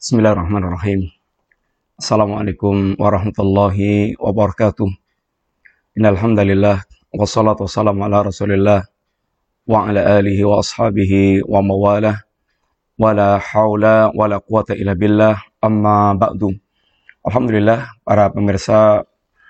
Bismillahirrahmanirrahim. Assalamualaikum warahmatullahi wabarakatuh. Innal hamdalillah wassalatu wassalamu ala Rasulillah wa ala alihi wa ashabihi wa mawalah. Wala haula wala quwata illa billah. Amma ba'du. Alhamdulillah para pemirsa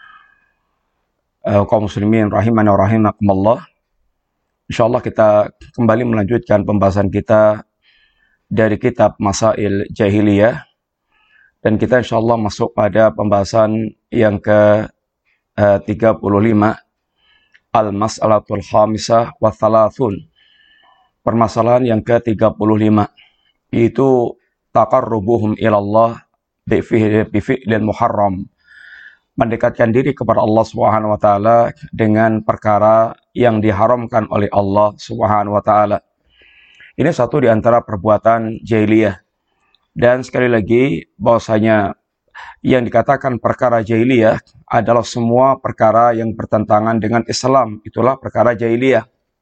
kaum muslimin rahimani wa rahimakumullah. Insyaallah kita kembali melanjutkan pembahasan kita dari kitab Masail Jahiliyah, dan kita insyaallah masuk pada pembahasan yang ke-35, Al-Mas'alatul Khamisah wa Thalathun, permasalahan yang ke-35, yaitu taqarrubuhum ilallah bifi'lil muharram, mendekatkan diri kepada Allah Subhanahu wa taala dengan perkara yang diharamkan oleh Allah Subhanahu wa taala. Ini satu di antara perbuatan jahiliyah. Dan sekali lagi bahwasanya yang dikatakan perkara jahiliyah adalah semua perkara yang bertentangan dengan Islam. Itulah perkara jahiliyah.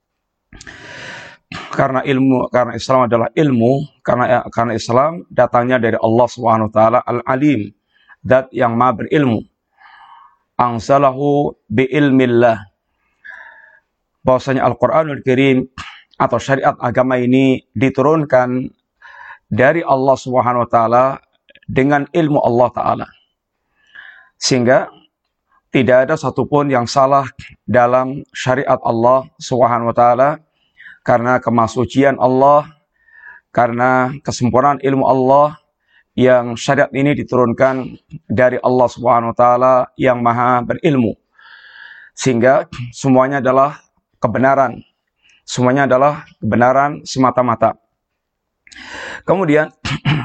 Karena Islam adalah ilmu, karena Islam datangnya dari Allah Subhanahu wa taala Al-Alim, zat yang Maha berilmu. Anzalahu bi ilmillah. Bahwasanya Al-Qur'anul Karim atau syariat agama ini diturunkan dari Allah Subhanahu wa taala dengan ilmu Allah taala. Sehingga tidak ada satupun yang salah dalam syariat Allah Subhanahu wa taala, karena kemahsucian Allah, karena kesempurnaan ilmu Allah, yang syariat ini diturunkan dari Allah Subhanahu wa taala yang Maha berilmu. Sehingga semuanya adalah kebenaran. Semuanya adalah kebenaran semata-mata. Kemudian,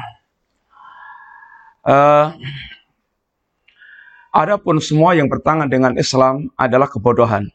adapun semua yang bertentangan dengan Islam adalah kebodohan.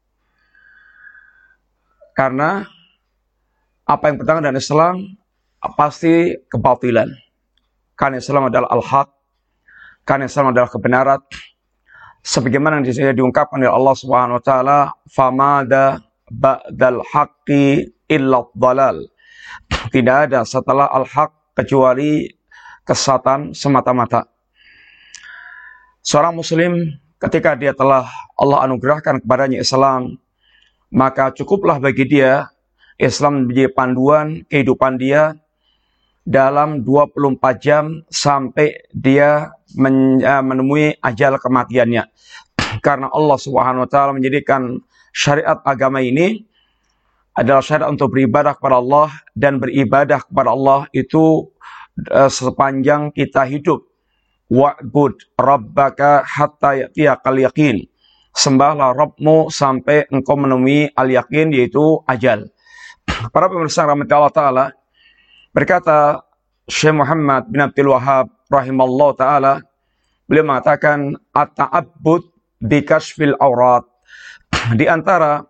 Karena apa yang bertentangan dengan Islam pasti kebatilan. Karena Islam adalah al-haq, karena Islam adalah kebenaran. Sebagaimana yang diungkapkan oleh Allah Subhanahu wa taala, famada ba'dal haqqi illa dhalal. Tidak ada setelah al-haq kecuali kesesatan semata-mata. Seorang muslim ketika dia telah Allah anugerahkan kepadanya Islam, maka cukuplah bagi dia Islam menjadi panduan kehidupan dia dalam 24 jam sampai dia menemui ajal kematiannya. Karena Allah Subhanahu wa taala menjadikan syariat agama ini adalah syariat untuk beribadah kepada Allah, dan beribadah kepada Allah itu sepanjang kita hidup. Wa'bud rabbaka hatta ya'tiyakal yaqin. Sembahlah Rabbmu sampai engkau menemui al-yaqin, yaitu ajal. Para pemirsa rahmati Allah taala, berkata Syekh Muhammad bin Abdul Wahhab rahimallahu taala, beliau mengatakan at-ta'abbud bi kashfil aurat. Di antara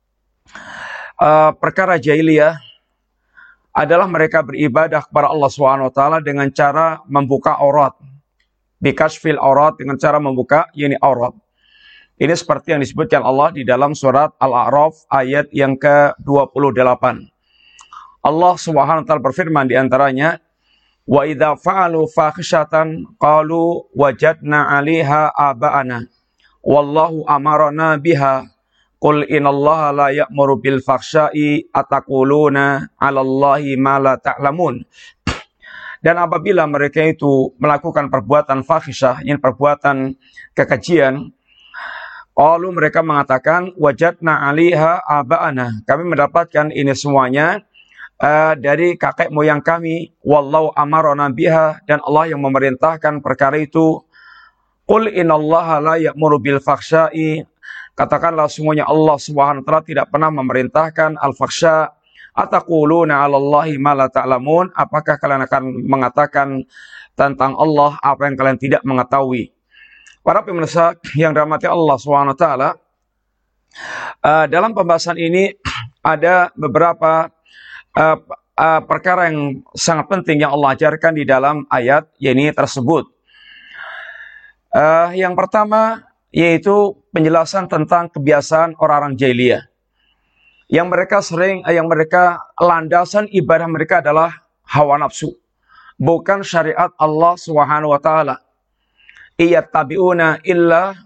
perkara jahiliyah adalah mereka beribadah kepada Allah Subhanahu wa taala dengan cara membuka aurat. Bikashfil aurat, dengan cara membuka aurat. Ini seperti yang disebutkan Allah di dalam surat Al-A'raf ayat yang ke-28. Allah Subhanahu wa taala berfirman di antaranya, wa idza fa'alu fakhishatan qalu wajadna 'alaiha aba'ana wallahu amarna biha. Qul innallaha la ya'muru bil fakhsya'i ataquluna 'alallahi ma la ta'lamun. Dan apabila mereka itu melakukan perbuatan fahisyah, ini perbuatan kekejian, qalu, mereka mengatakan wajadna 'alaiha aba'ana, kami mendapatkan ini semuanya dari kakek moyang kami, wallahu amarna biha, dan Allah yang memerintahkan perkara itu. Qul innallaha la ya'muru bil fakhsya'i, katakanlah semuanya Allah Subhanahu wa taala tidak pernah memerintahkan al-fakhsya. Ataquluna 'alallahi ma la ta'lamun, apakah kalian akan mengatakan tentang Allah apa yang kalian tidak mengetahui? Para pemirsa yang dirahmati Allah Subhanahu wa taala, dalam pembahasan ini ada beberapa perkara yang sangat penting yang Allah ajarkan di dalam ayat ini tersebut. Yang pertama yaitu penjelasan tentang kebiasaan orang-orang jahiliyah. Yang mereka landasan ibadah mereka adalah hawa nafsu. bukan syariat Allah Subhanahu wa taala. Iyattabi'una illa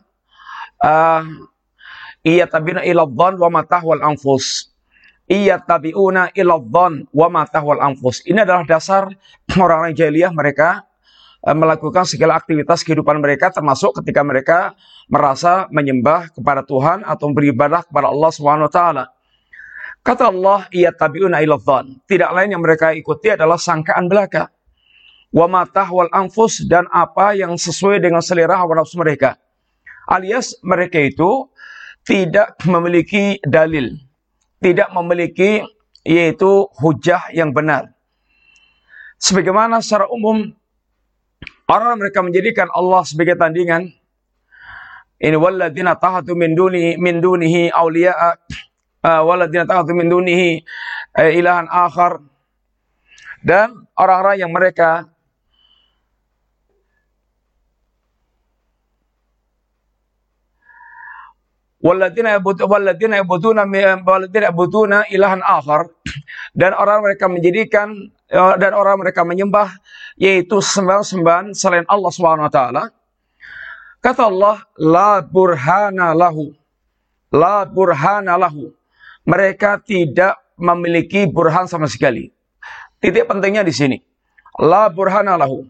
iyattabi'una ila dhann wa ma tahwal anfus. Iyattabi'una ila dhann wa ma tahwal anfus. Ini adalah dasar orang-orang jahiliyah. Mereka melakukan segala aktivitas kehidupan mereka, termasuk ketika mereka merasa menyembah kepada Tuhan atau beribadah kepada Allah Subhanahu wa taala. Kata Allah, iyattabi'una ila dhann. Tidak lain yang mereka ikuti adalah sangkaan belaka. Wa ma tahwal anfus, dan apa yang sesuai dengan selera hawa nafsu mereka. Alias mereka itu tidak memiliki dalil, tidak memiliki yaitu hujah yang benar. Sebagaimana secara umum orang mereka menjadikan Allah sebagai tandingan. In walladzina tahadu min dunihi awliya'a walladzina tahadu min dunihi ilahan akhar. Dan orang-orang yang mereka walladzina ya'buduna ilahan akhar, dan orang mereka menjadikan dan orang mereka menyembah yaitu sembahan-sembahan selain Allah Subhanahu wa taala. Kata Allah, la burhana lahu. La burhana lahu. Mereka tidak memiliki burhan sama sekali. Titik pentingnya di sini. La burhana lahu.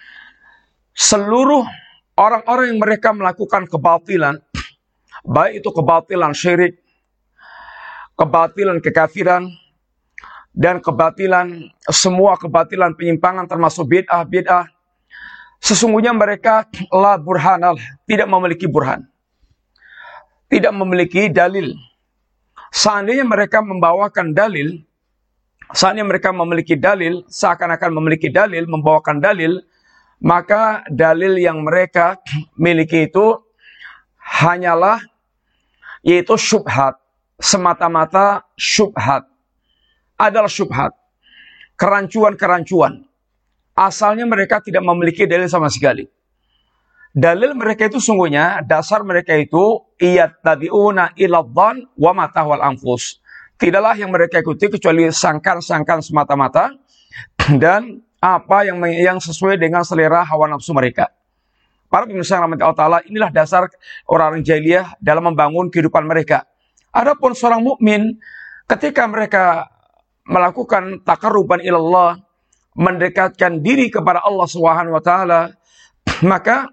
Seluruh orang-orang yang mereka melakukan kebatilan, baik itu kebatilan syirik, kebatilan kekafiran, dan kebatilan, semua kebatilan penyimpangan termasuk bid'ah, sesungguhnya mereka la burhanal, tidak memiliki burhan, tidak memiliki dalil. Seandainya mereka membawakan dalil, seandainya mereka memiliki dalil, seakan-akan memiliki dalil, membawakan dalil, maka dalil yang mereka miliki itu hanyalah yaitu syubhat, semata-mata syubhat, adalah syubhat, kerancuan-kerancuan. Asalnya mereka tidak memiliki dalil sama sekali. Dalil mereka itu sungguhnya, dasar mereka itu iyattabi'una ila dhann wa ma tahwal anfus. Tidaklah yang mereka ikuti kecuali sangkan-sangkan semata-mata dan apa yang sesuai dengan selera hawa nafsu mereka. Para pemirsa yang rahmati Allah Ta'ala, inilah dasar orang-orang jahiliyah dalam membangun kehidupan mereka. Adapun seorang mukmin, ketika mereka melakukan taqarruban ilallah, mendekatkan diri kepada Allah Subhanahu wa taala, maka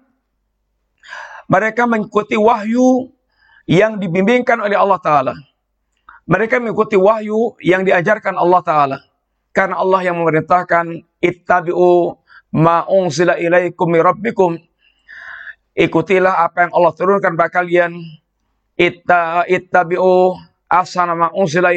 mereka mengikuti wahyu yang dibimbingkan oleh Allah Ta'ala. Mereka mengikuti wahyu yang diajarkan Allah Ta'ala. Karena Allah yang memerintahkan, ittabi'u ma unzila ilaikum min rabbikum. Ikutilah apa yang Allah turunkan kepada kalian. Ittabi'u ahsana ma unzila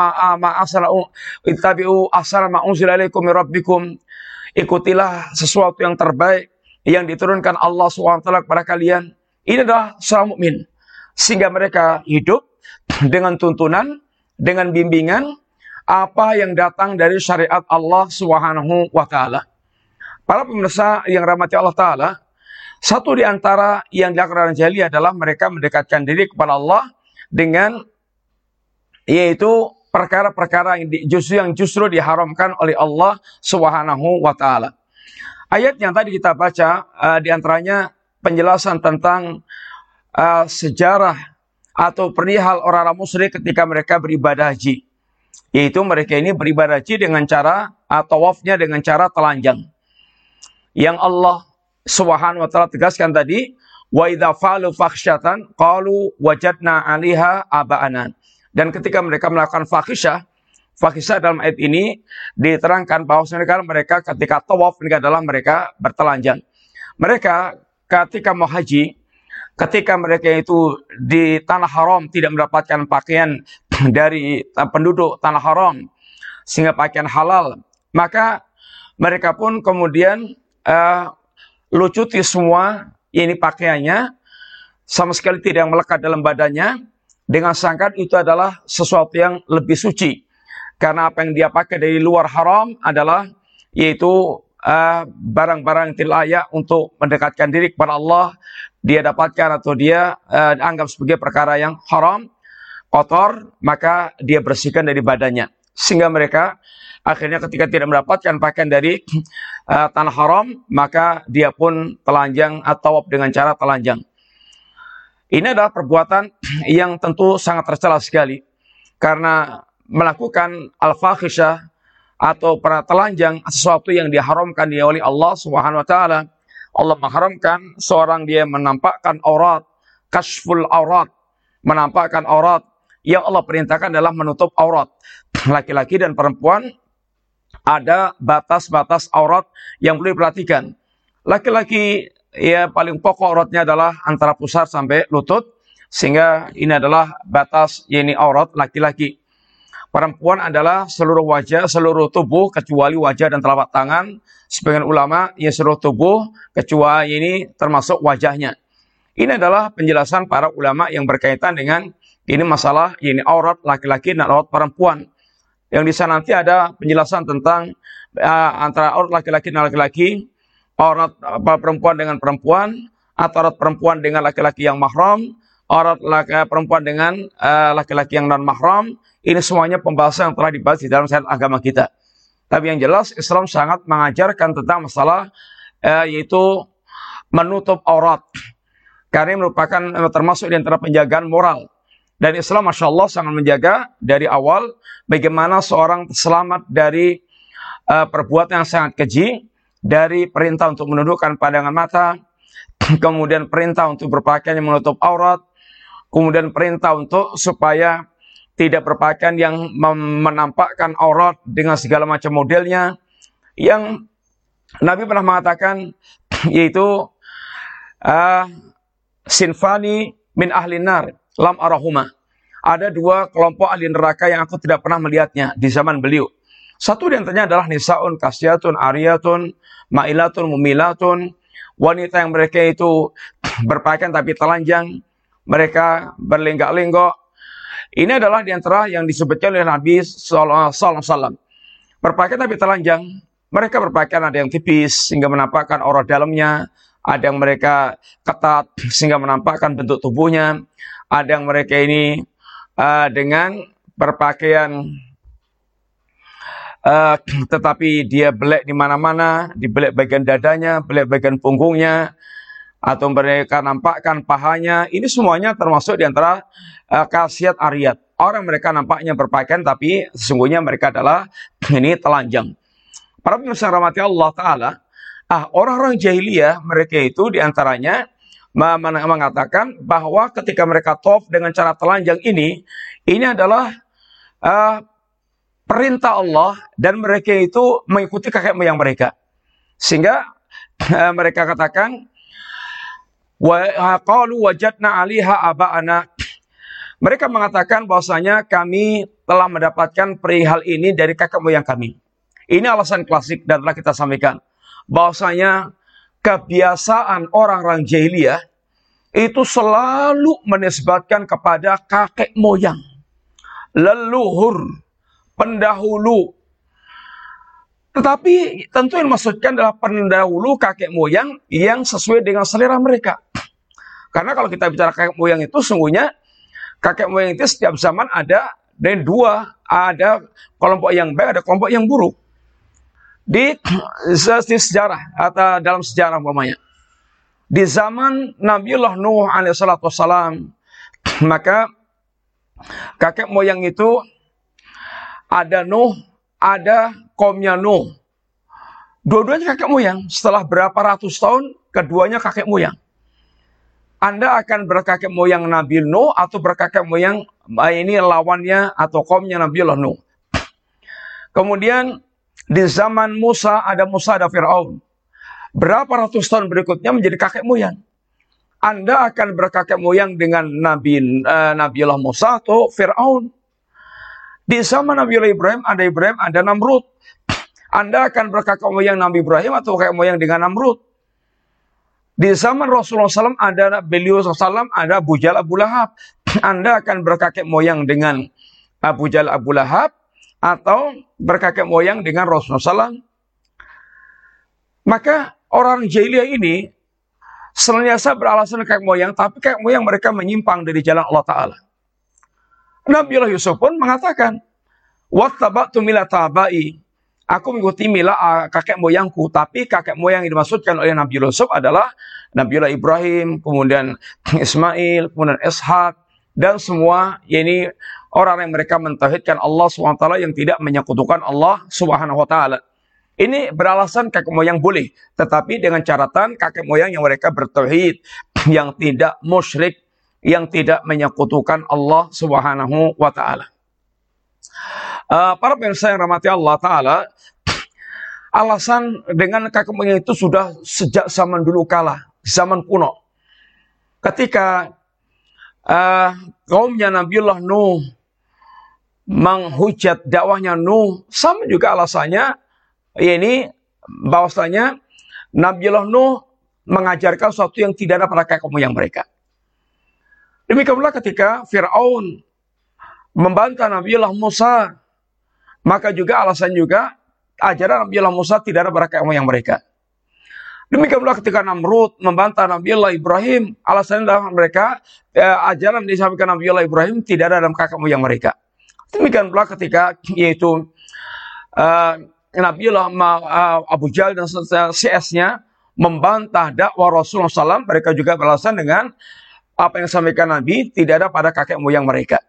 ittabi'u ahsana ma unzila ilaikum min rabbikum. Ikutilah sesuatu yang terbaik yang diturunkan Allah SWT kepada kalian. Ini adalah seorang mukmin, sehingga mereka hidup dengan tuntunan, dengan bimbingan apa yang datang dari syariat Allah Subhanahu wa taala. Para pemirsa yang rahmati Allah Ta'ala, satu di antara yang dilakukan orang jahiliyah adalah mereka mendekatkan diri kepada Allah dengan yaitu perkara-perkara yang justru diharamkan oleh Allah Subhanahu wa taala. Ayat yang tadi kita baca di antaranya penjelasan tentang sejarah atau perihal orang-orang musyrik ketika mereka beribadah haji. Yaitu mereka ini beribadah haji dengan cara tawafnya dengan cara telanjang. Yang Allah Subhanahu wa taala tegaskan tadi, wa idza fa'alu fakhsyatan qalu wajadna 'alaiha aba'ana. Dan ketika mereka melakukan fahisyah dalam ayat ini diterangkan bahwa mereka ketika tawaf ini adalah mereka bertelanjang. Mereka ketika mau haji, ketika mereka itu di tanah haram tidak mendapatkan pakaian dari penduduk tanah haram sehingga pakaian halal, maka mereka pun kemudian lucuti semua ini pakaiannya, sama sekali tidak melekat dalam badannya, dengan sangkaan itu adalah sesuatu yang lebih suci. Karena apa yang dia pakai dari luar haram adalah yaitu barang-barang yang tidak layak untuk mendekatkan diri kepada Allah, dia dapatkan atau dia anggap sebagai perkara yang haram, kotor, maka dia bersihkan dari badannya. Sehingga mereka Akhirnya ketika tidak mendapatkan pakaian dari tanah haram, maka dia pun telanjang atau dengan cara telanjang. Ini adalah perbuatan yang tentu sangat tercela sekali. Karena melakukan al-fahisyah atau para telanjang sesuatu yang diharamkan dia oleh Allah Subhanahu wa taala. Allah mengharamkan seorang dia menampakkan aurat, kashful aurat, menampakkan aurat. Yang Allah perintahkan adalah menutup aurat. Laki-laki dan perempuan ada batas-batas aurat yang perlu diperhatikan. Laki-laki ya paling pokok auratnya adalah antara pusar sampai lutut, sehingga ini adalah batas ini aurat laki-laki. Perempuan adalah seluruh wajah, seluruh tubuh kecuali wajah dan telapak tangan. Sebagian ulama ya seluruh tubuh kecuali ini termasuk wajahnya. Ini adalah penjelasan para ulama yang berkaitan dengan ini masalah ini aurat laki-laki dan aurat perempuan. Yang di sana nanti ada penjelasan tentang antara aurat laki-laki dan laki-laki, aurat perempuan dengan perempuan, atau aurat perempuan dengan laki-laki yang mahram, aurat perempuan dengan laki-laki yang non mahram. Ini semuanya pembahasan yang telah dibahas di dalam syariat agama kita. Tapi yang jelas Islam sangat mengajarkan tentang masalah yaitu menutup aurat. Karena ini merupakan termasuk di antara penjagaan moral. Dan Islam Masya Allah sangat menjaga dari awal bagaimana seorang selamat dari perbuatan yang sangat keji, dari perintah untuk menundukkan pandangan mata, kemudian perintah untuk berpakaian yang menutup aurat, kemudian perintah untuk supaya tidak berpakaian yang menampakkan aurat dengan segala macam modelnya. Yang Nabi pernah mengatakan yaitu sinfani min ahli nar lam arahuma. Ada dua kelompok ahli neraka yang aku tidak pernah melihatnya di zaman beliau. Satu di antaranya adalah nisaun kasyatun ariyatun ma'ilatun mumilatun. Wanita yang mereka itu berpakaian tapi telanjang, mereka berlenggak-lenggok. Ini adalah di antara yang disebutkan oleh Nabi sallallahu alaihi wasallam. Berpakaian tapi telanjang. Mereka berpakaian ada yang tipis sehingga menampakkan aurat dalamnya, ada yang mereka ketat sehingga menampakkan bentuk tubuhnya, ada yang mereka ini dengan berpakaian tetapi dia belek di mana-mana, di belek bagian dadanya, belek bagian punggungnya, atau mereka nampakkan pahanya. Ini semuanya termasuk di antara khasiat ariyat. Orang mereka nampaknya berpakaian tapi sesungguhnya mereka adalah ini telanjang. Para pemirsa rahmati Allah Ta'ala, orang-orang jahiliyah mereka itu diantaranya mengatakan bahwa ketika mereka tawaf dengan cara telanjang ini adalah perintah Allah dan mereka itu mengikuti kakek moyang mereka. Sehingga mereka katakan wa qalu wajadna 'alaiha aba'ana. Mereka mengatakan bahwasanya kami telah mendapatkan perihal ini dari kakek moyang kami. Ini alasan klasik dan telah kita sampaikan. Bahwasanya kebiasaan orang-orang jahiliyah itu selalu menisbatkan kepada kakek moyang, leluhur, pendahulu. Tetapi tentu yang dimaksudkan adalah pendahulu kakek moyang yang sesuai dengan selera mereka. Karena kalau kita bicara kakek moyang itu sungguhnya kakek moyang itu setiap zaman ada dan dua, ada kelompok yang baik, ada kelompok yang buruk. Di sejarah atau dalam sejarah umpamanya. Di zaman Nabiullah Nuh alaihissalatu wassalam, maka kakek moyang itu ada Nuh, ada kaumnya Nuh. Dua-duanya kakek moyang. Setelah berapa ratus tahun, keduanya kakek moyang. Anda akan berkakek moyang Nabi Nuh atau berkakek moyang ini lawannya atau kaumnya Nabiullah Nuh. Kemudian di zaman Musa ada Fir'aun. Berapa ratus tahun berikutnya menjadi kakek moyang. Anda akan berkakek moyang dengan Nabiullah Musa atau Fir'aun. Di zaman Nabiullah Ibrahim, ada Namrud. Anda akan berkakek moyang Nabi Ibrahim atau kakek moyang dengan Namrud. Di zaman Rasulullah SAW ada beliau SAW, ada Abu Jahal Abu Lahab. Anda akan berkakek moyang dengan Abu Jahal Abu Lahab atau berkakek moyang dengan Rasulullah SAW. Maka orang jahiliyah ini senantiasa beralasan kakek moyang, tapi kakek moyang mereka menyimpang dari jalan Allah Ta'ala. Nabiullah Yusuf pun mengatakan, wattaba'tu millata abai, aku mengikuti milah kakek moyangku. Tapi kakek moyang yang dimaksudkan oleh Nabi Yusuf adalah Nabiullah Ibrahim, kemudian Ismail, kemudian Ishak, dan semua ini orang yang mereka mentauhidkan Allah SWT yang tidak menyekutukan Allah Subhanahu wa taala. Ini beralasan kakek moyang boleh, tetapi dengan catatan kakek moyang yang mereka bertauhid, yang tidak musyrik, yang tidak menyekutukan Allah Subhanahu wa taala. Para pemirsa yang rahmati Allah taala, alasan dengan kakek moyang itu sudah sejak zaman dulu kala, zaman kuno. Ketika kaumnya Nabiullah Nuh menghujat dakwahnya Nuh, sama juga alasannya ini bahwasanya Nabiullah Nuh mengajarkan sesuatu yang tidak ada pada kakek moyang mereka. Demikian pula ketika Fir'aun membantah Nabiullah Musa, maka juga alasan juga ajaran Nabiullah Musa tidak ada pada kakek moyang mereka. Demikian pula ketika Namrud membantah Nabiullah Ibrahim, alasannya adalah mereka ajaran disampaikan Nabiullah Ibrahim tidak ada dalam kakek moyang mereka. Demikian pula ketika yaitu Nabiullah Abu Jahal dan CS-nya membantah dakwah Rasulullah SAW, mereka juga beralasan dengan apa yang disampaikan Nabi tidak ada pada kakek moyang mereka.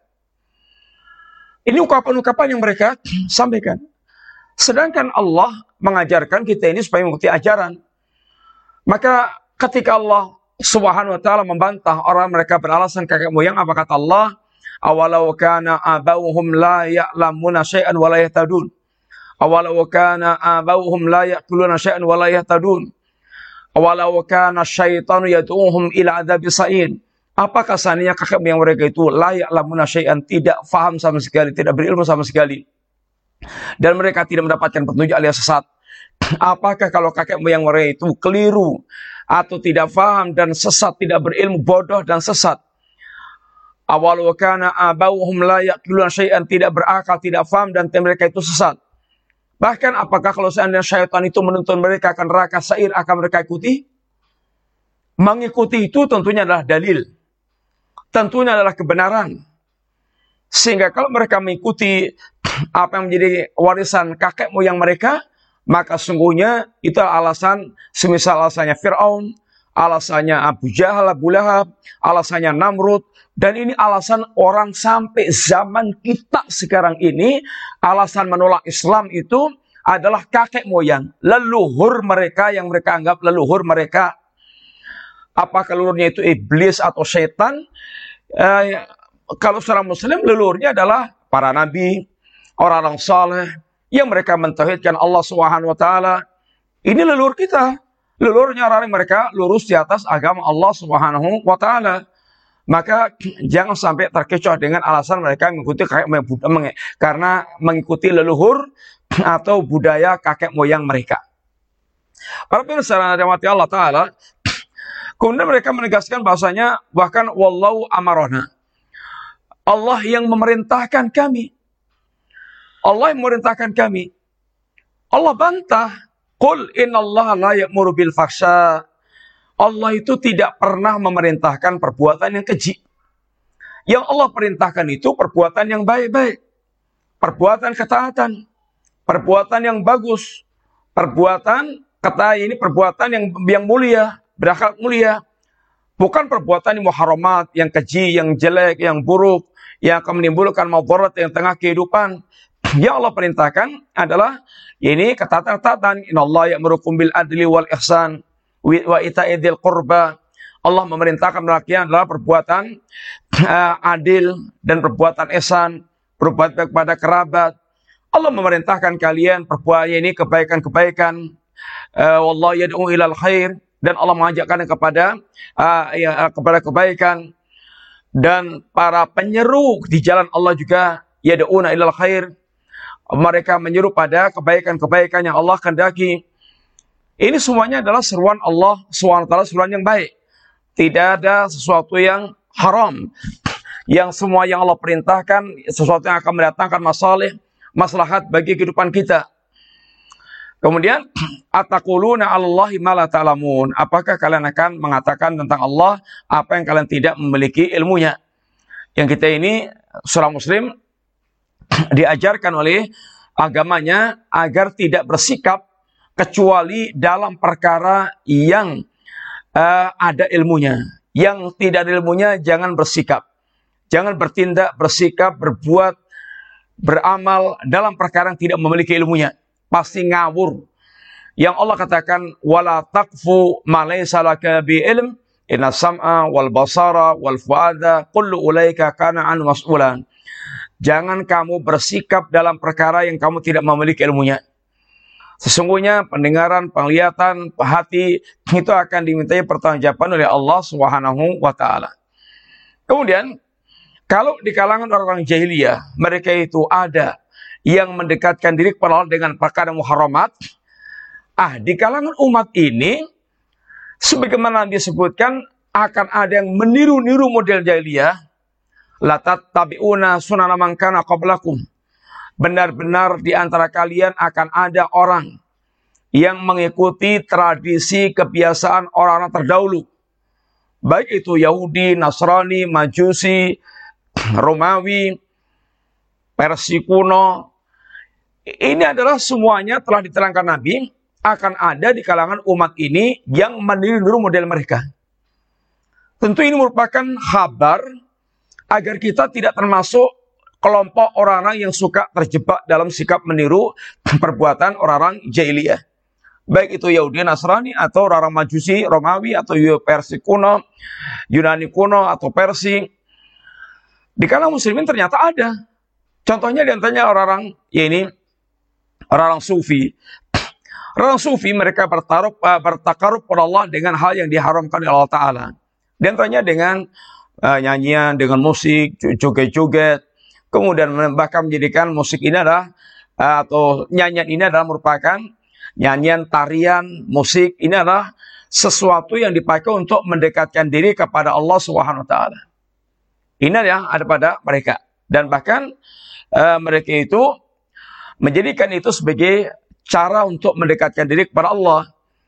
Ini ungkapan-ungkapan yang mereka sampaikan. Sedangkan Allah mengajarkan kita ini supaya mengikuti ajaran. Maka ketika Allah Subhanahu wa taala membantah orang mereka beralasan kakek moyang, apa kata Allah? Awalau kana abauhum la ya'lamuna syai'an wa la yahtadun. Awalau kana abauhum la ya'kuluna syai'an wa la yahtadun. Awalau kana syaitanu yad'uhum ila adzabi sa'in. Apakah seandainya kakek moyang mereka itu la ya'lamuna syai'an, tidak faham sama sekali, tidak berilmu sama sekali, dan mereka tidak mendapatkan petunjuk alias sesat? Apakah kalau kakek moyang mereka itu keliru atau tidak faham dan sesat, tidak berilmu, bodoh dan sesat? Awalau kana abauhum la ya'qiluna syai'an, tidak berakal, tidak faham dan mereka itu sesat. Bahkan apakah kalau seandainya syaitan itu menuntun mereka akan neraka sa'ir, akan mereka ikuti? Mengikuti itu tentunya adalah dalil, tentunya adalah kebenaran. Sehingga kalau mereka mengikuti apa yang menjadi warisan kakek moyang mereka, maka sungguhnya itu alasan, semisal alasannya Fir'aun, alasannya Abu Jahal, Abu Lahab, alasannya Namrud, dan ini alasan orang sampai zaman kita sekarang ini, alasan menolak Islam itu adalah kakek moyang, leluhur mereka yang mereka anggap leluhur mereka. Apakah leluhurnya itu iblis atau setan? Kalau seorang muslim, leluhurnya adalah para nabi, orang-orang saleh, yang mereka mentauhidkan Allah Subhanahu wa taala. Ini leluhur kita. Leluhurnya orang yang mereka lurus di atas agama Allah Subhanahu wa taala. Maka jangan sampai terkecoh dengan alasan mereka mengikuti karena mengikuti leluhur atau budaya kakek moyang mereka. Para pemirsa rahmati Allah taala, kemudian mereka menegaskan bahasanya bahkan wallahu amarona. Allah yang memerintahkan kami. Allah yang memerintahkan kami. Allah bantah. Qul innallaha la ya'muru bil fahsya. Allah itu tidak pernah memerintahkan perbuatan yang keji. Yang Allah perintahkan itu perbuatan yang baik-baik. Perbuatan ketaatan. Perbuatan yang bagus. Perbuatan, kata ini perbuatan yang mulia. Berakhlak mulia. Bukan perbuatan yang muharamat, yang keji, yang jelek, yang buruk, yang akan menimbulkan madarat yang tengah kehidupan. Yang Allah perintahkan adalah ini ketaatan. Innallaha ya'murukum bil adli wal ihsan wa ita'i dzil qurba. Allah memerintahkan melakukan adalah perbuatan adil dan perbuatan ihsan, berbuat baik kepada kerabat. Allah memerintahkan kalian perbuatan ini kebaikan-kebaikan. Wallahu yad'u ilal khair, dan Allah mengajak kalian kepada kebaikan. Dan para penyeru di jalan Allah juga yad'una ilal khair. Mereka menyeru pada kebaikan-kebaikan yang Allah kehendaki. Ini semuanya adalah seruan Allah SWT, seruan yang baik. Tidak ada sesuatu yang haram. Yang semua yang Allah perintahkan, sesuatu yang akan mendatangkan maslahat bagi kehidupan kita. Kemudian, ataquluna 'alallahi ma la ta'lamun. Apakah kalian akan mengatakan tentang Allah apa yang kalian tidak memiliki ilmunya? Yang kita ini, seorang muslim, diajarkan oleh agamanya agar tidak bersikap kecuali dalam perkara yang ada ilmunya. Yang tidak ada ilmunya jangan bersikap. Jangan bertindak, bersikap, berbuat, beramal dalam perkara yang tidak memiliki ilmunya. Pasti ngawur. Yang Allah katakan, wala taqfu ma laysa laka bi ilm, inna sam'a wal basara wal fuada kullu ulaika kana an mas'ulan. Jangan kamu bersikap dalam perkara yang kamu tidak memiliki ilmunya. Sesungguhnya pendengaran, penglihatan, hati itu akan dimintai pertanggungjawaban oleh Allah Subhanahu wa taala. Kemudian kalau di kalangan orang-orang jahiliyah, mereka itu ada yang mendekatkan diri kepada Allah dengan perkara muharramat. Di kalangan umat ini, sebagaimana disebutkan, akan ada yang meniru-niru model jahiliyah. La tattabi'una sunana man kana qablakum. Benar-benar di antara kalian akan ada orang yang mengikuti tradisi kebiasaan orang-orang terdahulu. Baik itu Yahudi, Nasrani, Majusi, Romawi, Persia kuno. Ini adalah semuanya telah diterangkan Nabi akan ada di kalangan umat ini yang meniru model mereka. Tentu ini merupakan kabar agar kita tidak termasuk kelompok orang-orang yang suka terjebak dalam sikap meniru perbuatan orang-orang jahiliyah. Baik itu Yahudi, Nasrani, atau orang-orang Majusi, Romawi, atau Persia kuno, Yunani kuno, atau Persia. Di kalangan muslimin ternyata ada. Contohnya diantaranya orang-orang, orang-orang sufi. Orang sufi mereka bertakarub kepada Allah dengan hal yang diharamkan oleh Allah Ta'ala. Diantaranya dengan nyanyian, dengan musik, joget-joget. Kemudian bahkan menjadikan musik ini adalah, atau nyanyian ini adalah merupakan nyanyian, tarian, musik. Ini adalah sesuatu yang dipakai untuk mendekatkan diri kepada Allah Subhanahu wa taala. Ini yang ada pada mereka. Dan bahkan mereka itu menjadikan itu sebagai cara untuk mendekatkan diri kepada Allah.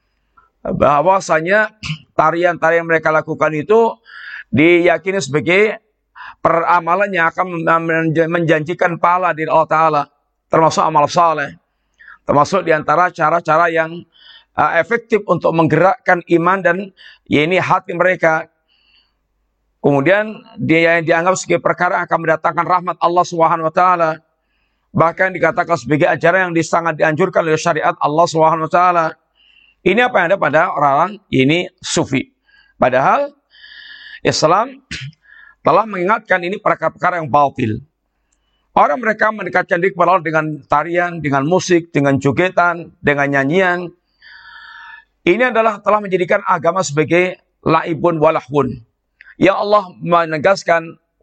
Bahwasanya tarian-tarian mereka lakukan itu diyakini sebagai peramalan yang akan menjanjikan pahala dari Allah Ta'ala. Termasuk amal saleh. Termasuk diantara cara-cara yang efektif untuk menggerakkan iman dan hati mereka. Kemudian dia yang dianggap sebagai perkara yang akan mendatangkan rahmat Allah Subhanahu wa taala. Bahkan dikatakan sebagai ajaran yang sangat dianjurkan oleh syariat Allah Subhanahu wa taala. Ini apa yang ada pada orang-orang sufi. Padahal Islam telah mengingatkan ini perkara-perkara yang batil. Orang mereka mendekatkan diri kepada Allah dengan tarian, dengan musik, dengan jogetan, dengan nyanyian. Ini adalah telah menjadikan agama sebagai laibun walahun. Yang Allah menegaskan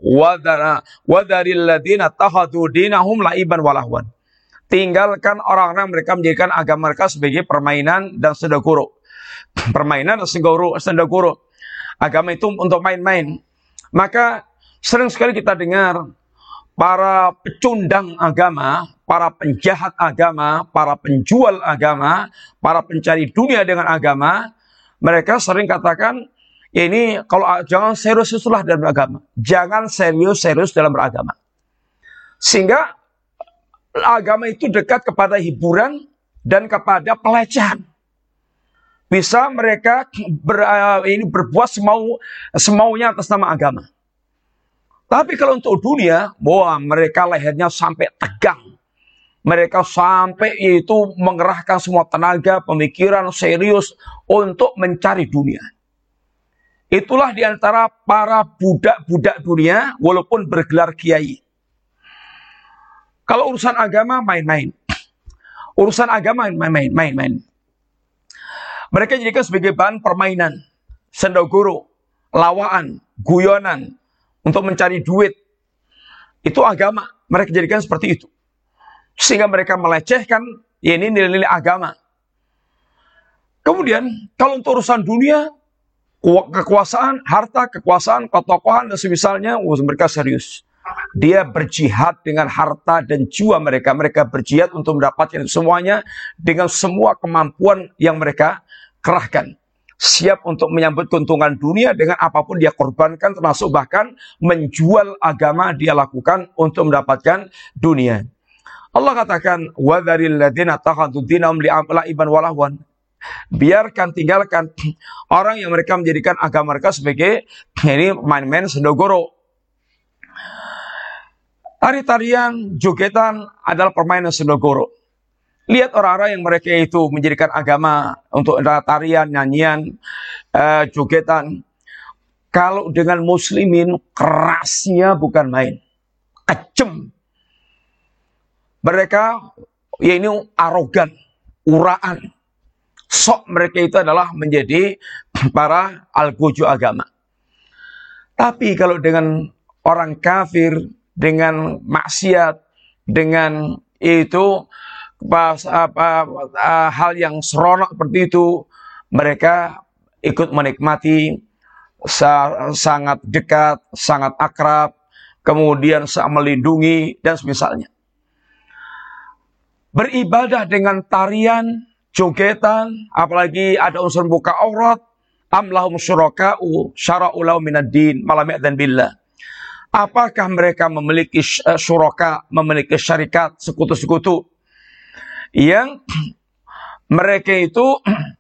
wadaril ladina tahadu dinahum laiban walahwan. Tinggalkan orang-orang mereka menjadikan agama mereka sebagai permainan dan sendaguro. Permainan dan sendaguro. Agama itu untuk main-main. Maka sering sekali kita dengar para pecundang agama, para penjahat agama, para penjual agama, para pencari dunia dengan agama, mereka sering katakan, ini kalau jangan serius-seriuslah dalam beragama. Jangan serius-serius dalam beragama. Sehingga agama itu dekat kepada hiburan dan kepada pelecehan. Bisa mereka berbuat semaunya atas nama agama. Tapi kalau untuk dunia, mereka lehernya sampai tegang. Mereka sampai itu mengerahkan semua tenaga, pemikiran serius untuk mencari dunia. Itulah diantara para budak-budak dunia, walaupun bergelar kiai. Kalau urusan agama, main-main. Urusan agama, main-main. Mereka jadikan sebagai bahan permainan, sendaguro, lawaan, guyonan, untuk mencari duit. Itu agama. Mereka jadikan seperti itu. Sehingga mereka melecehkan nilai-nilai agama. Kemudian, kalau untuk urusan dunia, kekuasaan, harta, kekuasaan, ketokohan, dan semisalnya, mereka serius. Dia berjihad dengan harta dan jiwa mereka. Mereka berjihad untuk mendapatkan semuanya dengan semua kemampuan yang mereka kerahkan. Siap untuk menyambut keuntungan dunia dengan apapun dia korbankan, termasuk bahkan menjual agama dia lakukan untuk mendapatkan dunia. Allah katakan, وَذَرِ الَّذِينَ اتَّخَذُوا دِينَهُمْ لَعِبًا وَلَهْوًا. Biarkan, tinggalkan orang yang mereka menjadikan agama mereka sebagai ini main-main sendogoro. Tari-tarian, jogetan adalah permainan sendogoro. Lihat orang-orang yang mereka itu menjadikan agama untuk tarian, nyanyian, jogetan. Kalau dengan muslimin, kerasnya bukan main. Kejem. Mereka, ya ini arogan, uraan. Sok mereka itu adalah menjadi para algojo agama. Tapi kalau dengan orang kafir, dengan maksiat, dengan itu hal yang seronok seperti itu, mereka ikut menikmati, sangat dekat, sangat akrab, kemudian sangat melindungi, dan semisalnya. Beribadah dengan tarian, jogetan, apalagi ada unsur buka aurat, am lahum syuraka'u syara'u lahum minad din ma lam ya'dzan billah. Apakah mereka memiliki syuraka, memiliki syarikat, sekutu-sekutu yang mereka itu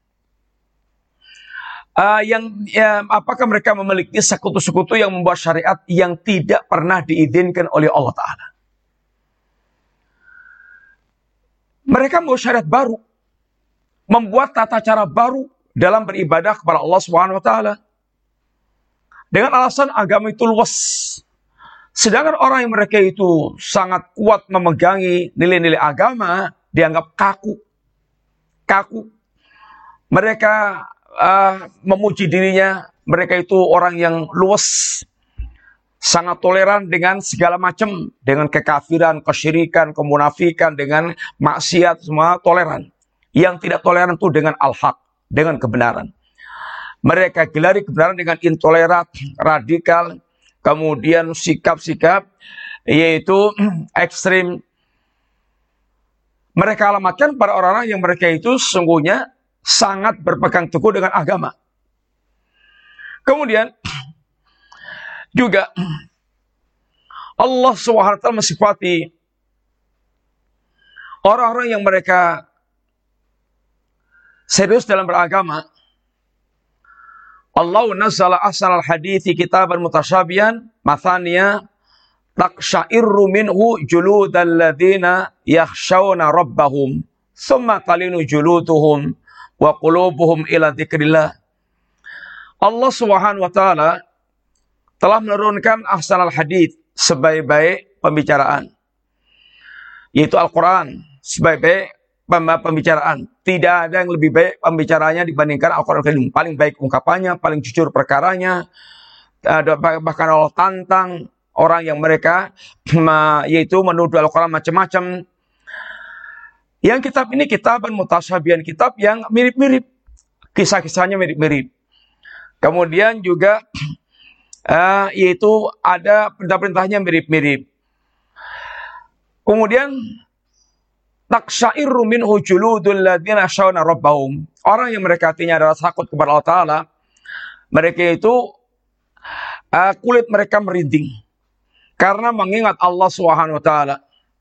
apakah mereka memiliki sekutu-sekutu yang membuat syariat yang tidak pernah diizinkan oleh Allah Ta'ala? Mereka membuat syariat baru, membuat tata cara baru dalam beribadah kepada Allah Subhanahu wa Ta'ala. Dengan alasan agama itu luas. Sedangkan orang yang mereka itu sangat kuat memegangi nilai-nilai agama, dianggap kaku. Mereka memuji dirinya, mereka itu orang yang luas, sangat toleran dengan segala macam, dengan kekafiran, kesyirikan, kemunafikan, dengan maksiat, semua toleran. Yang tidak toleran itu dengan al-haq, dengan kebenaran. Mereka gelari kebenaran dengan intoleran, radikal, kemudian sikap-sikap yaitu ekstrim. Mereka alamatkan pada orang-orang yang mereka itu sesungguhnya sangat berpegang teguh dengan agama. Kemudian juga Allah SWT mensifati orang-orang yang mereka serius dalam beragama. Allah nazzala ahsanal hadithi kitaban mutasyabihan mathaniya taqsha'irru minhu juludal ladzina yakhshawna rabbahum thumma talinu juluduhum wa qulubuhum ila dzikrillah. Allah Subhanahu wa taala telah menurunkan ahsanal hadits, sebaik-baik pembicaraan, yaitu Al-Qur'an, sebaik-baik pembicaraan. Tidak ada yang lebih baik pembicaranya dibandingkan Al-Qur'an Karim. Paling baik ungkapannya, paling jujur perkaranya. Bahkan Allah tantang orang yang mereka yaitu menuduh Al-Qur'an macam-macam. Yang kitab ini kitaban mutasyabihan, kitab yang mirip-mirip. Kisah-kisahnya mirip-mirip. Kemudian juga yaitu ada perintah-perintahnya mirip-mirip. Kemudian taqsha'irru minhu juludul ladzina yakhshawna rabbahum. Orang yang mereka hatinya adalah takut kepada Allah Ta'ala, mereka itu kulit mereka merinding karena mengingat Allah Subhanahu wa taala.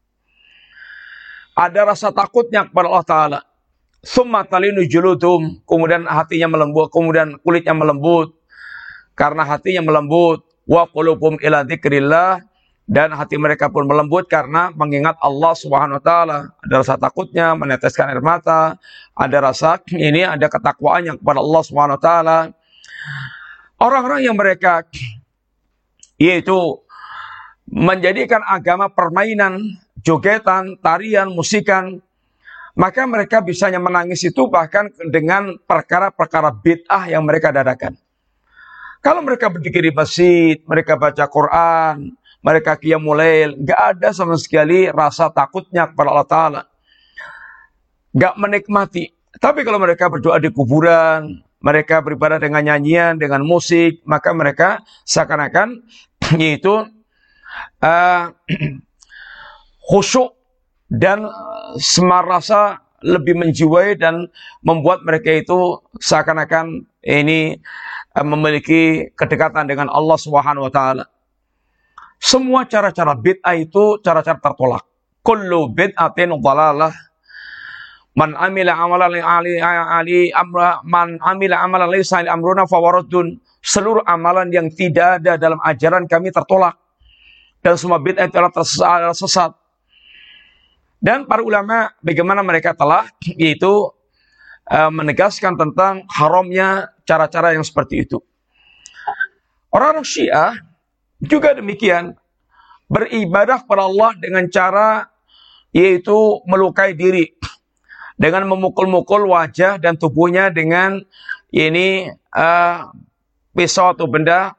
Ada rasa takutnya kepada Allah Ta'ala. Summa talinu juludum, kemudian hatinya melembut, kemudian kulitnya melembut karena hatinya melembut. Wa qulubum ila dzikrillah, dan hati mereka pun melembut karena mengingat Allah Subhanahu wa taala. Ada rasa takutnya, meneteskan air mata, ada rasa ini, ada ketakwaannya kepada Allah Subhanahu wa taala. Orang-orang yang mereka yaitu menjadikan agama permainan, jogetan, tarian, musikan, maka mereka bisanya menangis itu bahkan dengan perkara-perkara bid'ah yang mereka dadakan. Kalau mereka berdikir di masjid, mereka baca Quran, mereka qiyamul lail, nggak ada sama sekali rasa takutnya kepada Allah Ta'ala. Nggak menikmati. Tapi kalau mereka berdoa di kuburan, mereka beribadah dengan nyanyian, dengan musik, maka mereka seakan-akan yaitu khusyuk dan semar rasa lebih menjiwai dan membuat mereka itu seakan-akan ini memiliki kedekatan dengan Allah Subhanahu wa taala. Semua cara-cara bid'ah itu cara-cara tertolak. kullu bid'atin dhalalah. Man amila amalan laysa li amruna fawaradun. Seluruh amalan yang tidak ada dalam ajaran kami tertolak. Dan semua bid'ah adalah sesat. Dan para ulama bagaimana mereka telah yaitu menegaskan tentang haramnya cara-cara yang seperti itu. Orang-orang Syiah juga demikian, beribadah kepada Allah dengan cara yaitu melukai diri, dengan memukul-mukul wajah dan tubuhnya dengan pisau atau benda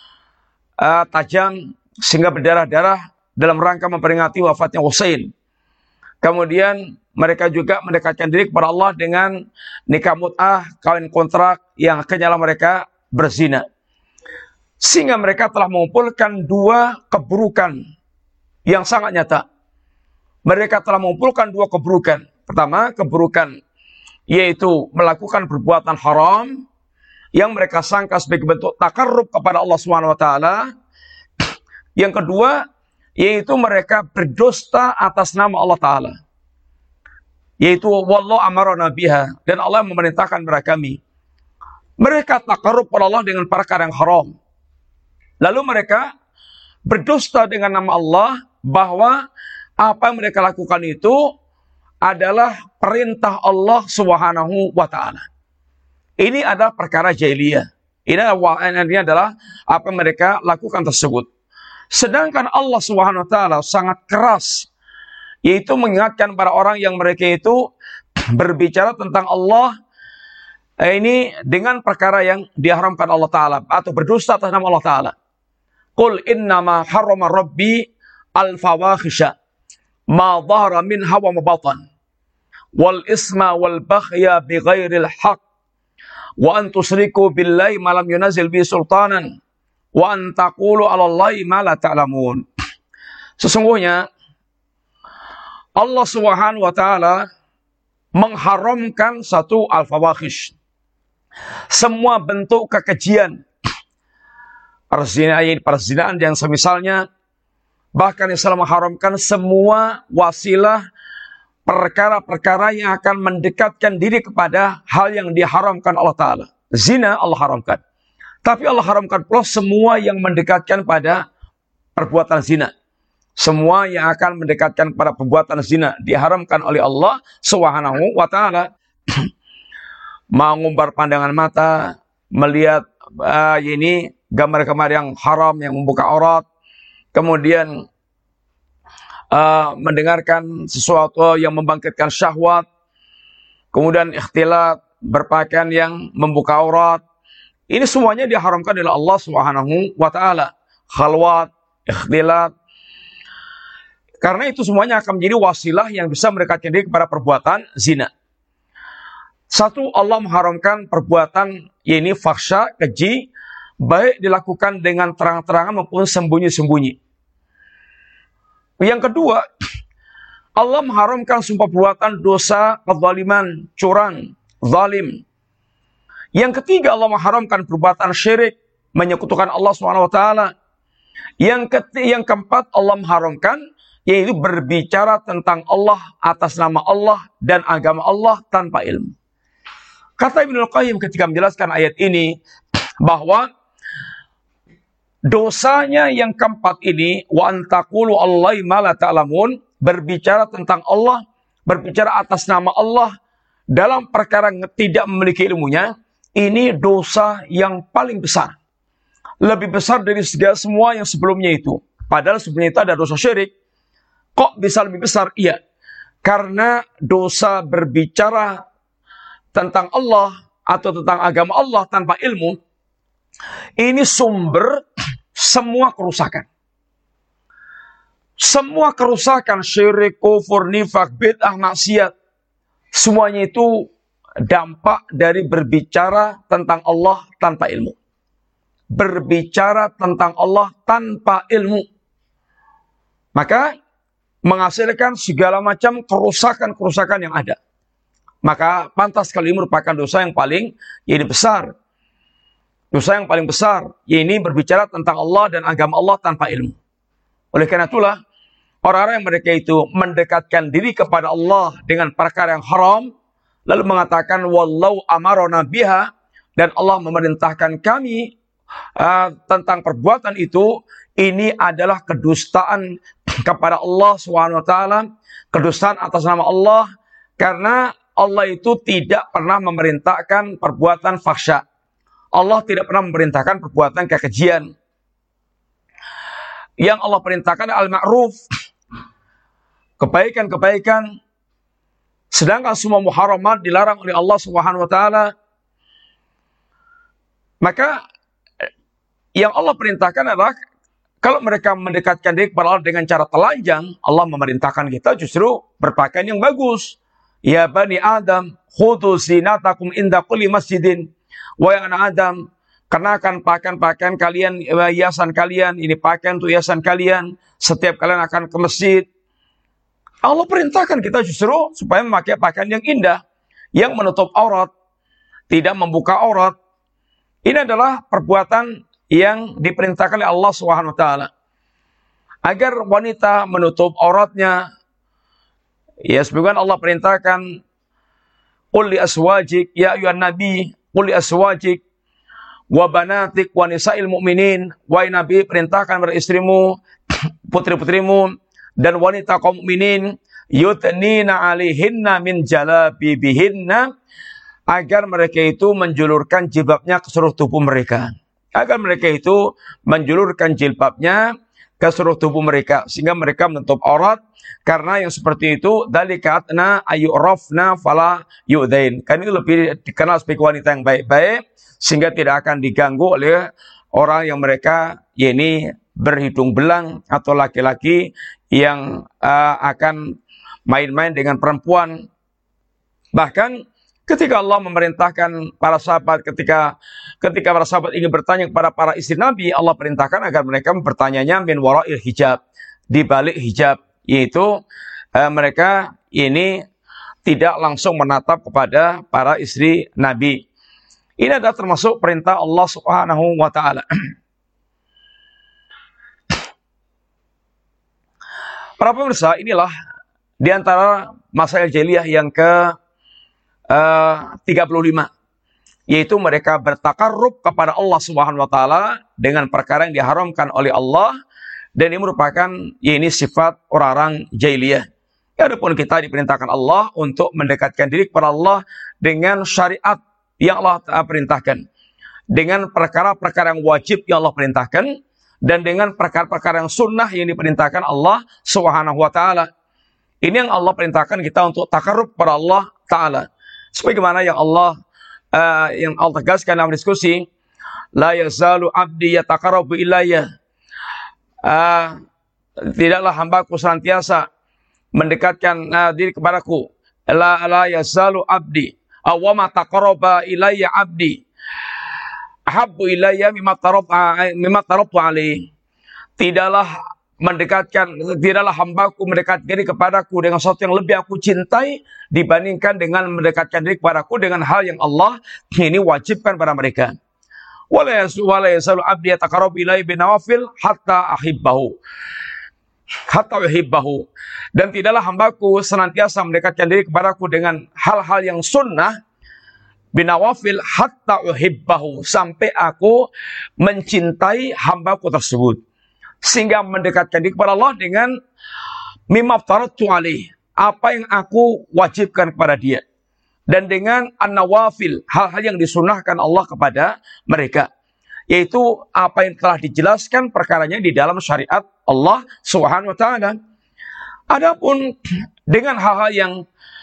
tajam sehingga berdarah-darah dalam rangka memperingati wafatnya Husain. Kemudian mereka juga mendekatkan diri kepada Allah dengan nikah mut'ah, kawin kontrak yang akhirnya mereka berzina. Sehingga mereka telah mengumpulkan dua keburukan yang sangat nyata. Mereka telah mengumpulkan dua keburukan. Pertama, keburukan yaitu melakukan perbuatan haram yang mereka sangka sebagai bentuk takarrub kepada Allah SWT. Yang kedua, yaitu mereka berdusta atas nama Allah Ta'ala. Yaitu wallahu amarana biha, dan Allah memerintahkan kepada kami. Mereka takarrub kepada Allah dengan perkara yang haram. Lalu mereka berdusta dengan nama Allah bahwa apa yang mereka lakukan itu adalah perintah Allah Subhanahu wa Ta'ala. Ini adalah perkara jahiliyah. Ini adalah apa yang mereka lakukan tersebut. Sedangkan Allah Subhanahu wa Ta'ala sangat keras, yaitu mengingatkan para orang yang mereka itu berbicara tentang Allah ini dengan perkara yang diharamkan Allah Ta'ala atau berdusta atas nama Allah Ta'ala. Qul innama harrama rabbi al-fawahisha ma dhahara minha wa ma batan wal isma wal baghya bighairil haqq wa an tusriku billahi ma lam yunazil bi sultanan wa an taqulu 'ala Allahi ma la ta'lamun. Sesungguhnya Allah Subhanahu wa Ta'ala mengharamkan satu al-fawahish, semua bentuk kekejian, perzinaan yang semisalnya. Bahkan Islam mengharamkan semua wasilah perkara-perkara yang akan mendekatkan diri kepada hal yang diharamkan Allah Ta'ala. Zina Allah haramkan. Tapi Allah haramkan pula semua yang mendekatkan pada perbuatan zina. Semua yang akan mendekatkan pada perbuatan zina diharamkan oleh Allah Subhanahu wa Ta'ala. Mengumbar pandangan mata, melihat gambar-gambar yang haram yang membuka aurat, kemudian mendengarkan sesuatu yang membangkitkan syahwat, kemudian ikhtilat, berpakaian yang membuka aurat. Ini semuanya diharamkan oleh Allah Subhanahu wa Ta'ala. Khalwat, ikhtilat. Karena itu semuanya akan menjadi wasilah yang bisa mendekatkan diri kepada perbuatan zina. Satu, Allah mengharamkan perbuatan fahsya, keji, baik dilakukan dengan terang-terangan maupun sembunyi-sembunyi. Yang kedua, Allah mengharamkan sumpah perbuatan dosa, kezaliman, curang, zalim. Yang ketiga, Allah mengharamkan perbuatan syirik, menyekutukan Allah SWT. Yang keempat, Allah mengharamkan yaitu berbicara tentang Allah atas nama Allah dan agama Allah tanpa ilmu. Kata Ibnul Qayyim ketika menjelaskan ayat ini bahwa dosanya yang keempat ini, wa antaqulu Allahi ma la ta'lamun, berbicara tentang Allah, berbicara atas nama Allah dalam perkara tidak memiliki ilmunya, ini dosa yang paling besar. Lebih besar dari segala semua yang sebelumnya itu. Padahal sebelumnya itu ada dosa syirik. Kok bisa lebih besar? Iya. Karena dosa berbicara tentang Allah atau tentang agama Allah tanpa ilmu, ini sumber semua kerusakan. Semua kerusakan, syirik, kufur, nifak, bid'ah, maksiat, semuanya itu dampak dari berbicara tentang Allah tanpa ilmu. Berbicara tentang Allah tanpa ilmu. Maka menghasilkan segala macam kerusakan-kerusakan yang ada. Maka pantas sekali merupakan dosa yang paling besar. Dosa yang paling besar, ini berbicara tentang Allah dan agama Allah tanpa ilmu. Oleh karena itulah, orang-orang yang mereka itu mendekatkan diri kepada Allah dengan perkara yang haram, lalu mengatakan wallahu amarona biha, dan Allah memerintahkan kami tentang perbuatan itu, ini adalah kedustaan kepada Allah SWT, kedustaan atas nama Allah, karena Allah itu tidak pernah memerintahkan perbuatan fahsya. Allah tidak pernah memerintahkan perbuatan kekejian. Yang Allah perintahkan al-ma'ruf, kebaikan-kebaikan, sedangkan semua muharamat dilarang oleh Allah Subhanahu wa taala. Maka yang Allah perintahkan adalah kalau mereka mendekatkan diri kepada Allah dengan cara telanjang, Allah memerintahkan kita justru berpakaian yang bagus. Ya bani Adam, khudhu zinatakum inda kulli masjidin. Wahai anak Adam, kenakan pakaian-pakaian kalian, hiasan kalian, ini pakaian untuk hiasan kalian, setiap kalian akan ke masjid. Allah perintahkan kita justru supaya memakai pakaian yang indah, yang menutup aurat, tidak membuka aurat. Ini adalah perbuatan yang diperintahkan oleh Allah SWT. Agar wanita menutup auratnya, ya sebagaimana Allah perintahkan, qul li aswajik ya ayyuhan nabi, qul li aswajik wa banatik wa nisa'il mu'minin. Wahai nabi, perintahkan kepada istrimu, putri-putrimu dan wanita kaum mukminin, yutnina 'alaihinna min jalabibihinna, agar mereka itu menjulurkan jilbabnya ke seluruh tubuh mereka. Agar mereka itu menjulurkan jilbabnya ke seluruh tubuh mereka, sehingga mereka menutup aurat. Karena yang seperti itu, dzalika atna ayyurafna fala yu'dain. Kan itu lebih dikenal sebagai wanita yang baik-baik, sehingga tidak akan diganggu oleh orang yang mereka ini berhidung belang atau laki-laki yang akan main-main dengan perempuan. Bahkan ketika Allah memerintahkan para sahabat, ketika para sahabat ingin bertanya kepada para istri Nabi, Allah perintahkan agar mereka bertanyanya min wara'il hijab, di balik hijab, yaitu mereka ini tidak langsung menatap kepada para istri Nabi. Ini adalah termasuk perintah Allah Subhanahu wa taala. Para pemirsa, inilah di antara masail jahiliyah yang ke 35, yaitu mereka bertakarrub kepada Allah Subhanahu wa taala dengan perkara yang diharamkan oleh Allah, dan ini merupakan ini sifat orang-orang jahiliyah. Adapun kita diperintahkan Allah untuk mendekatkan diri kepada Allah dengan syariat yang Allah perintahkan, dengan perkara-perkara yang wajib yang Allah perintahkan, dan dengan perkara-perkara yang sunnah yang diperintahkan Allah Subhanahu wa taala. Ini yang Allah perintahkan kita untuk takarrub kepada Allah taala. Sebagaimana yang Allah tegaskan dalam diskusi, la yazalu abdi yataqarrabu ilayya, tidaklah hambaku senantiasa mendekatkan diri kepadaku. La yazalu abdi awama taqarraba ilayya abdi habbu ilayya mimma tarabtu alaihi. Tidaklah hambaku mendekatkan diri kepadaku dengan sesuatu yang lebih aku cintai dibandingkan dengan mendekatkan diri kepadaku dengan hal yang Allah ini wajibkan pada mereka. Wala yasalu abdi yataqarrabu ilayya binawafil hatta uhibbahu. Dan tidaklah hambaku senantiasa mendekatkan diri kepadaku dengan hal-hal yang sunnah binawafil hatta uhibbahu, sampai aku mencintai hambaku tersebut. Sehingga mendekatkan diri kepada Allah dengan mimma aftaratu alaih, apa yang aku wajibkan kepada dia, dan dengan an-nawafil, hal-hal yang disunahkan Allah kepada mereka, yaitu apa yang telah dijelaskan perkaranya di dalam syariat Allah Subhanahu wa taala. Adapun dengan hal-hal yang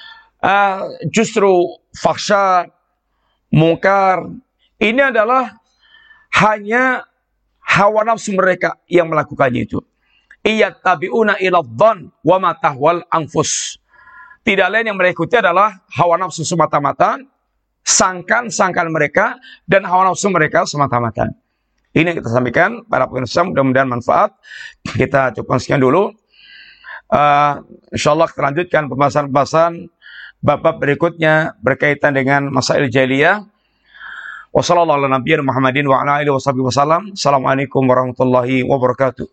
justru fahsya, mungkar, ini adalah hanya hawa nafsu mereka yang melakukannya itu. Iyattabi'una ila dhann wa ma tahwal anfus. Tidak lain yang mereka ikuti adalah hawa nafsu semata-mata, sangkan mereka, dan hawa nafsu mereka semata-mata. Ini yang kita sampaikan para pemirsa, mudah-mudahan manfaat. Kita cukupkan sekian dulu. Insyaallah kita lanjutkan pembahasan bab berikutnya berkaitan dengan masail jahiliyah. Wassalamualaikum warahmatullahi wabarakatuh.